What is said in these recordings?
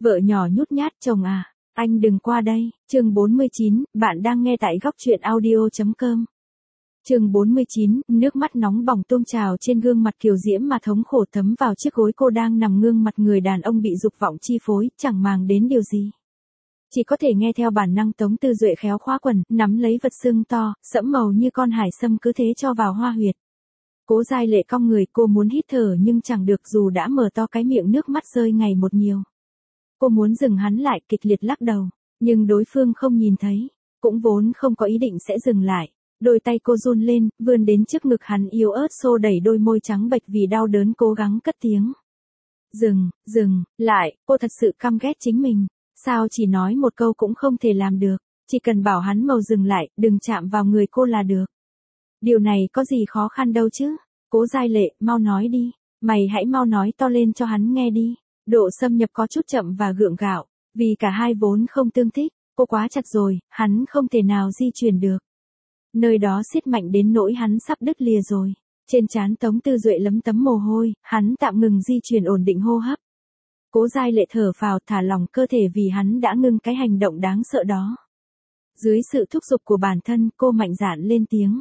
Vợ nhỏ nhút nhát, chồng à, anh đừng qua đây. Chương 49, bạn đang nghe tại góc truyện audio.com. Chương 49, nước mắt nóng bỏng tuôn trào trên gương mặt kiều diễm mà thống khổ thấm vào chiếc gối cô đang nằm ngương mặt người đàn ông bị dục vọng chi phối, chẳng màng đến điều gì. Chỉ có thể nghe theo bản năng Tống Tư Duệ khéo khóa quần, nắm lấy vật xương to, sẫm màu như con hải sâm cứ thế cho vào hoa huyệt. Cố Giai Lệ cong người, cô muốn hít thở nhưng chẳng được dù đã mở to cái miệng, nước mắt rơi ngày một nhiều. Cô muốn dừng hắn lại, kịch liệt lắc đầu, nhưng đối phương không nhìn thấy, cũng vốn không có ý định sẽ dừng lại. Đôi tay cô run lên, vươn đến trước ngực hắn yếu ớt xô đẩy đôi môi trắng bệch vì đau đớn, cố gắng cất tiếng. Dừng lại, cô thật sự căm ghét chính mình, sao chỉ nói một câu cũng không thể làm được, chỉ cần bảo hắn mau dừng lại, đừng chạm vào người cô là được. Điều này có gì khó khăn đâu chứ, Cố Giai Lệ, mau nói đi, mày hãy mau nói to lên cho hắn nghe đi. Độ xâm nhập có chút chậm và gượng gạo, vì cả hai vốn không tương thích, cô quá chặt rồi, hắn không thể nào di chuyển được. Nơi đó siết mạnh đến nỗi hắn sắp đứt lìa rồi. Trên trán Tống Tư Duệ lấm tấm mồ hôi, hắn tạm ngừng di chuyển, ổn định hô hấp. Cố Giai Lệ thở phào, thả lỏng cơ thể vì hắn đã ngưng cái hành động đáng sợ đó. Dưới sự thúc giục của bản thân, cô mạnh dạn lên tiếng.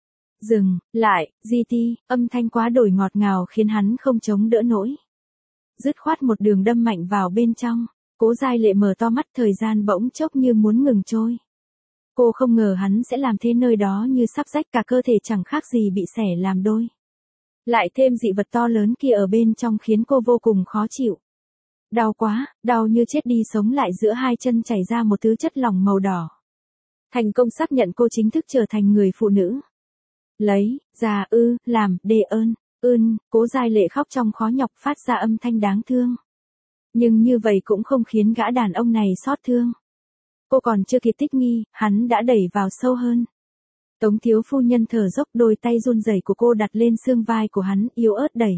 Dừng lại, GT, âm thanh quá đổi ngọt ngào khiến hắn không chống đỡ nổi. Dứt khoát một đường đâm mạnh vào bên trong. Cố Giai Lệ mở to mắt, thời gian bỗng chốc như muốn ngừng trôi. Cô không ngờ hắn sẽ làm thế, nơi đó như sắp rách, cả cơ thể chẳng khác gì bị xẻ làm đôi. Lại thêm dị vật to lớn kia ở bên trong khiến cô vô cùng khó chịu. Đau quá, đau như chết đi sống lại, giữa hai chân chảy ra một thứ chất lỏng màu đỏ. Thành công xác nhận cô chính thức trở thành người phụ nữ. Lấy ra làm đê ơn. Cố Giai Lệ khóc trong khó nhọc, phát ra âm thanh đáng thương. Nhưng như vậy cũng không khiến gã đàn ông này xót thương. Cô còn chưa kịp thích nghi, hắn đã đẩy vào sâu hơn. Tống thiếu phu nhân thở dốc, đôi tay run rẩy của cô đặt lên xương vai của hắn, yếu ớt đẩy.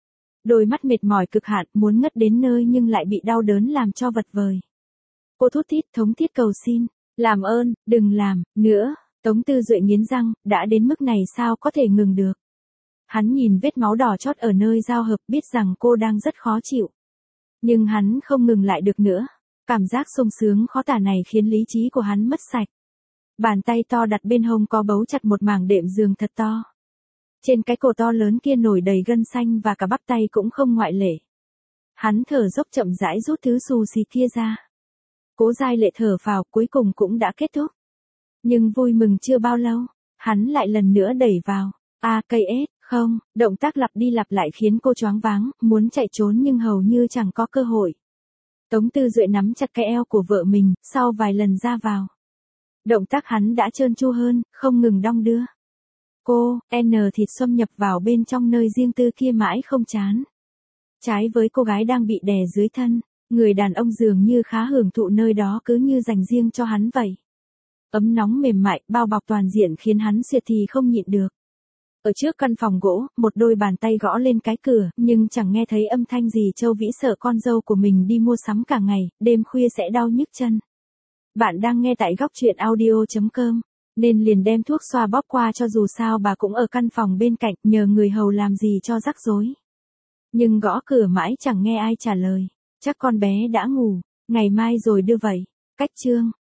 Đôi mắt mệt mỏi cực hạn, muốn ngất đến nơi nhưng lại bị đau đớn làm cho vật vời. Cô thút thít thống thiết cầu xin, làm ơn, đừng làm nữa. Tống Tư Duệ nghiến răng, đã đến mức này sao có thể ngừng được. Hắn nhìn vết máu đỏ chót ở nơi giao hợp, biết rằng cô đang rất khó chịu. Nhưng hắn không ngừng lại được nữa. Cảm giác sung sướng khó tả này khiến lý trí của hắn mất sạch. Bàn tay to đặt bên hông có bấu chặt một mảng đệm giường thật to. Trên cái cổ to lớn kia nổi đầy gân xanh và cả bắp tay cũng không ngoại lệ. Hắn thở dốc chậm rãi rút thứ xù xì kia ra. Cố Giai Lệ thở phào, cuối cùng cũng đã kết thúc. Nhưng vui mừng chưa bao lâu, hắn lại lần nữa đẩy vào. Không, động tác lặp đi lặp lại khiến cô choáng váng, muốn chạy trốn nhưng hầu như chẳng có cơ hội. Tống Tư Duệ nắm chặt cái eo của vợ mình, sau vài lần ra vào. Động tác hắn đã trơn tru hơn, không ngừng đong đưa. Cô, thịt xâm nhập vào bên trong nơi riêng tư kia mãi không chán. Trái với cô gái đang bị đè dưới thân, người đàn ông dường như khá hưởng thụ nơi đó, cứ như dành riêng cho hắn vậy. Ấm nóng mềm mại, bao bọc toàn diện khiến hắn xuyệt thì không nhịn được. Ở trước căn phòng gỗ, một đôi bàn tay gõ lên cái cửa, nhưng chẳng nghe thấy âm thanh gì. Châu Vĩ sợ con dâu của mình đi mua sắm cả ngày, đêm khuya sẽ đau nhức chân. Bạn đang nghe tại góc truyện audio.com, nên liền đem thuốc xoa bóp qua cho, dù sao bà cũng ở căn phòng bên cạnh, nhờ người hầu làm gì cho rắc rối. Nhưng gõ cửa mãi chẳng nghe ai trả lời, chắc con bé đã ngủ, ngày mai rồi đưa vậy. Cách chương